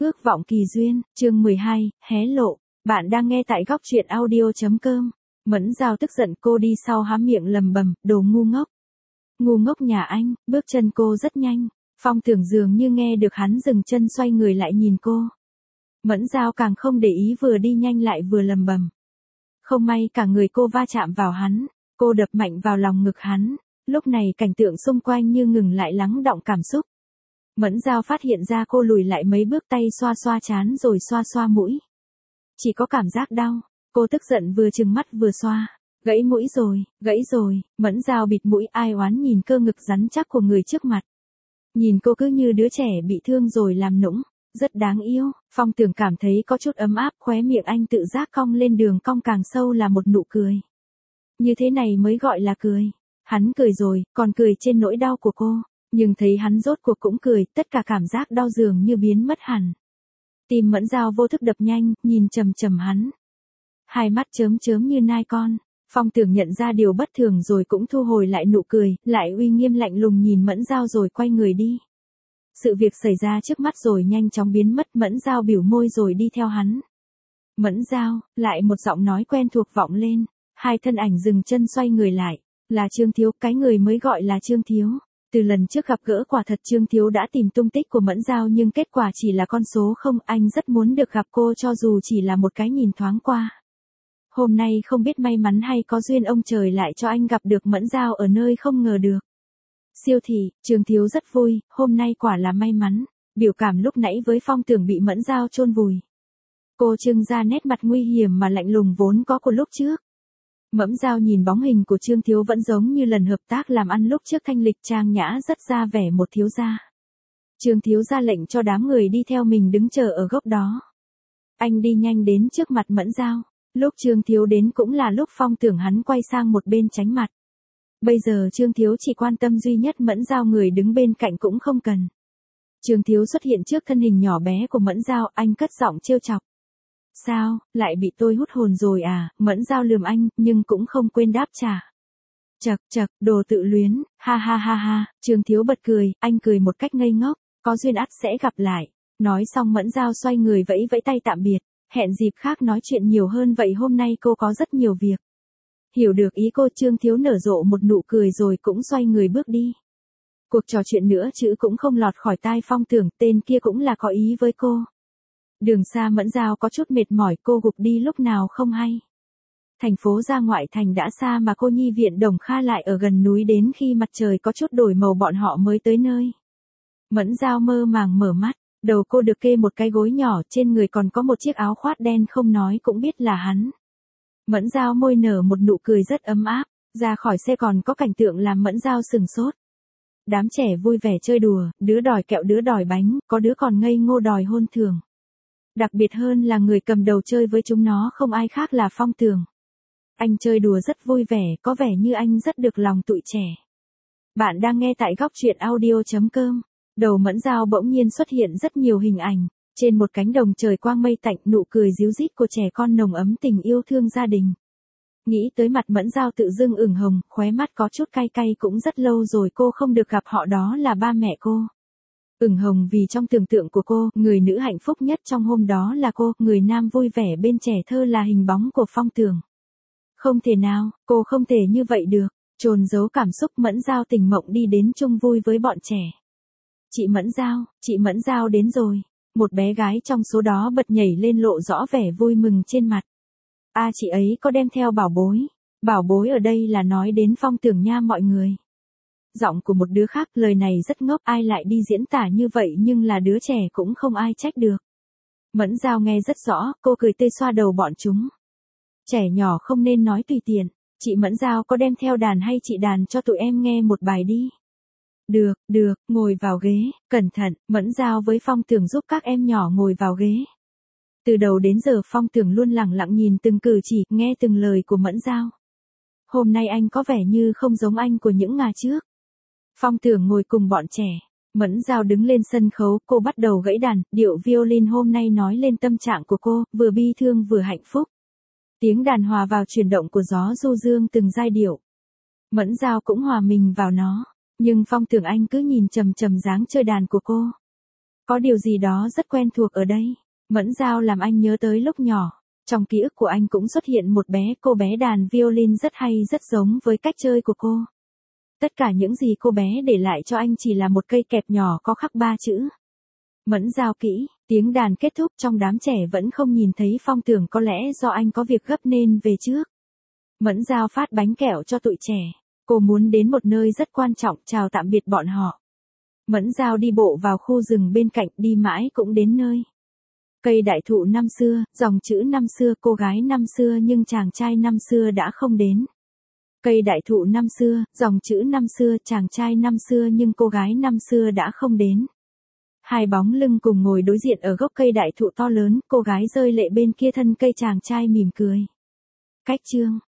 Ước vọng kỳ duyên, chương 12, hé lộ. Bạn đang nghe tại góc truyện audio.com. Mẫn Giao tức giận, cô đi sau há miệng lầm bầm, đồ ngu ngốc. Ngu ngốc nhà anh, bước chân cô rất nhanh. Phong Tưởng dường như nghe được hắn dừng chân, xoay người lại nhìn cô. Mẫn Giao càng không để ý, vừa đi nhanh lại vừa lầm bầm. Không may cả người cô va chạm vào hắn, cô đập mạnh vào lòng ngực hắn. Lúc này cảnh tượng xung quanh như ngừng lại, lắng đọng cảm xúc. Mẫn Giao phát hiện ra cô lùi lại mấy bước, tay xoa xoa trán rồi xoa xoa mũi. Chỉ có cảm giác đau, cô tức giận vừa trừng mắt vừa xoa. Gãy mũi rồi, gãy rồi. Mẫn Giao bịt mũi, ai oán nhìn cơ ngực rắn chắc của người trước mặt. Nhìn cô cứ như đứa trẻ bị thương rồi làm nũng, rất đáng yêu. Phong Tưởng cảm thấy có chút ấm áp, khóe miệng anh tự giác cong lên, đường cong càng sâu là một nụ cười. Như thế này mới gọi là cười. Hắn cười rồi, còn cười trên nỗi đau của cô. Nhưng thấy hắn rốt cuộc cũng cười, tất cả cảm giác đau dường như biến mất hẳn. Tim Mẫn Giao vô thức đập nhanh, nhìn chằm chằm hắn. Hai mắt chớm chớm như nai con. Phong Tưởng nhận ra điều bất thường rồi cũng thu hồi lại nụ cười, lại uy nghiêm lạnh lùng nhìn Mẫn Giao rồi quay người đi. Sự việc xảy ra trước mắt rồi nhanh chóng biến mất, Mẫn Giao bĩu môi rồi đi theo hắn. Mẫn Giao, lại một giọng nói quen thuộc vọng lên. Hai thân ảnh dừng chân xoay người lại. Là Trương Thiếu, cái người mới gọi là Trương Thiếu. Từ lần trước gặp gỡ, quả thật Trương Thiếu đã tìm tung tích của Mẫn Giao, nhưng kết quả chỉ là con số không. Anh rất muốn được gặp cô cho dù chỉ là một cái nhìn thoáng qua. Hôm nay không biết may mắn hay có duyên, ông trời lại cho anh gặp được Mẫn Giao ở nơi không ngờ được. Siêu thị, Trương Thiếu rất vui, hôm nay quả là may mắn. Biểu cảm lúc nãy với Phong Tưởng bị Mẫn Giao chôn vùi. Cô trưng ra nét mặt nguy hiểm mà lạnh lùng vốn có của lúc trước. Mẫn Giao nhìn bóng hình của Trương Thiếu vẫn giống như lần hợp tác làm ăn lúc trước, thanh lịch trang nhã, rất ra vẻ một thiếu gia. Trương Thiếu ra lệnh cho đám người đi theo mình đứng chờ ở góc đó. Anh đi nhanh đến trước mặt Mẫn Giao. Lúc Trương Thiếu đến cũng là lúc Phong Tưởng hắn quay sang một bên tránh mặt. Bây giờ Trương Thiếu chỉ quan tâm duy nhất Mẫn Giao, người đứng bên cạnh cũng không cần. Trương Thiếu xuất hiện trước thân hình nhỏ bé của Mẫn Giao, anh cất giọng trêu chọc. Sao, lại bị tôi hút hồn rồi à? Mẫn Giao lườm anh, nhưng cũng không quên đáp trả. Chậc chậc, đồ tự luyến, ha ha ha ha. Trương Thiếu bật cười, anh cười một cách ngây ngốc, có duyên ắt sẽ gặp lại. Nói xong Mẫn Giao xoay người vẫy vẫy tay tạm biệt, hẹn dịp khác nói chuyện nhiều hơn, vậy hôm nay cô có rất nhiều việc. Hiểu được ý cô, Trương Thiếu nở rộ một nụ cười rồi cũng xoay người bước đi. Cuộc trò chuyện nữa chữ cũng không lọt khỏi tai Phong Tưởng, tên kia cũng là có ý với cô. Đường xa Mẫn Giao có chút mệt mỏi, cô gục đi lúc nào không hay. Thành phố ra ngoại thành đã xa mà cô nhi viện Đồng Kha lại ở gần núi, đến khi mặt trời có chút đổi màu bọn họ mới tới nơi. Mẫn Giao mơ màng mở mắt, đầu cô được kê một cái gối nhỏ, trên người còn có một chiếc áo khoác đen, không nói cũng biết là hắn. Mẫn Giao môi nở một nụ cười rất ấm áp, ra khỏi xe còn có cảnh tượng làm Mẫn Giao sừng sốt. Đám trẻ vui vẻ chơi đùa, đứa đòi kẹo đứa đòi bánh, có đứa còn ngây ngô đòi hôn thường. Đặc biệt hơn là người cầm đầu chơi với chúng nó không ai khác là Phong Tưởng. Anh chơi đùa rất vui vẻ, có vẻ như anh rất được lòng tụi trẻ. Bạn đang nghe tại góc truyện audio.com. Đầu Mẫn Giao bỗng nhiên xuất hiện rất nhiều hình ảnh. Trên một cánh đồng trời quang mây tạnh, nụ cười ríu rít của trẻ con nồng ấm tình yêu thương gia đình. Nghĩ tới mặt Mẫn Giao tự dưng ửng hồng, khóe mắt có chút cay cay, cũng rất lâu rồi cô không được gặp họ, đó là ba mẹ cô. Ửng hồng vì trong tưởng tượng của cô, người nữ hạnh phúc nhất trong hôm đó là cô, người nam vui vẻ bên trẻ thơ là hình bóng của Phong Tưởng. Không thể nào, cô không thể như vậy được. Chồn giấu cảm xúc, Mẫn Giao tỉnh mộng đi đến chung vui với bọn trẻ. Chị Mẫn Giao đến rồi. Một bé gái trong số đó bật nhảy lên, lộ rõ vẻ vui mừng trên mặt. À, chị ấy có đem theo bảo bối. Bảo bối ở đây là nói đến Phong Tưởng nha mọi người. Giọng của một đứa khác, lời này rất ngốc, ai lại đi diễn tả như vậy, nhưng là đứa trẻ cũng không ai trách được. Mẫn Giao nghe rất rõ, cô cười tê xoa đầu bọn chúng. Trẻ nhỏ không nên nói tùy tiện. Chị Mẫn Giao có đem theo đàn hay chị đàn cho tụi em nghe một bài đi. Được, ngồi vào ghế, cẩn thận. Mẫn Giao với Phong Tưởng giúp các em nhỏ ngồi vào ghế. Từ đầu đến giờ Phong Tưởng luôn lẳng lặng nhìn từng cử chỉ, nghe từng lời của Mẫn Giao. Hôm nay anh có vẻ như không giống anh của những ngày trước. Phong Tưởng ngồi cùng bọn trẻ. Mẫn Giao đứng lên sân khấu, cô bắt đầu gãy đàn, điệu violin hôm nay nói lên tâm trạng của cô, vừa bi thương vừa hạnh phúc. Tiếng đàn hòa vào chuyển động của gió du dương từng giai điệu. Mẫn Giao cũng hòa mình vào nó. Nhưng Phong Tưởng anh cứ nhìn chằm chằm dáng chơi đàn của cô. Có điều gì đó rất quen thuộc ở đây. Mẫn Dao làm anh nhớ tới lúc nhỏ. Trong ký ức của anh cũng xuất hiện một cô bé đàn violin rất hay, rất giống với cách chơi của cô. Tất cả những gì cô bé để lại cho anh chỉ là một cây kẹp nhỏ có khắc 3 chữ. Mẫn Dao kỹ, tiếng đàn kết thúc, trong đám trẻ vẫn không nhìn thấy Phong, tưởng có lẽ do anh có việc gấp nên về trước. Mẫn Dao phát bánh kẹo cho tụi trẻ. Cô muốn đến một nơi rất quan trọng, chào tạm biệt bọn họ. Mẫn Dao đi bộ vào khu rừng bên cạnh, đi mãi cũng đến nơi. Cây đại thụ năm xưa, dòng chữ năm xưa, cô gái năm xưa nhưng chàng trai năm xưa đã không đến. Cây đại thụ năm xưa, dòng chữ năm xưa, chàng trai năm xưa nhưng cô gái năm xưa đã không đến. Hai bóng lưng cùng ngồi đối diện ở gốc cây đại thụ to lớn, cô gái rơi lệ bên kia thân cây, chàng trai mỉm cười. Cách chương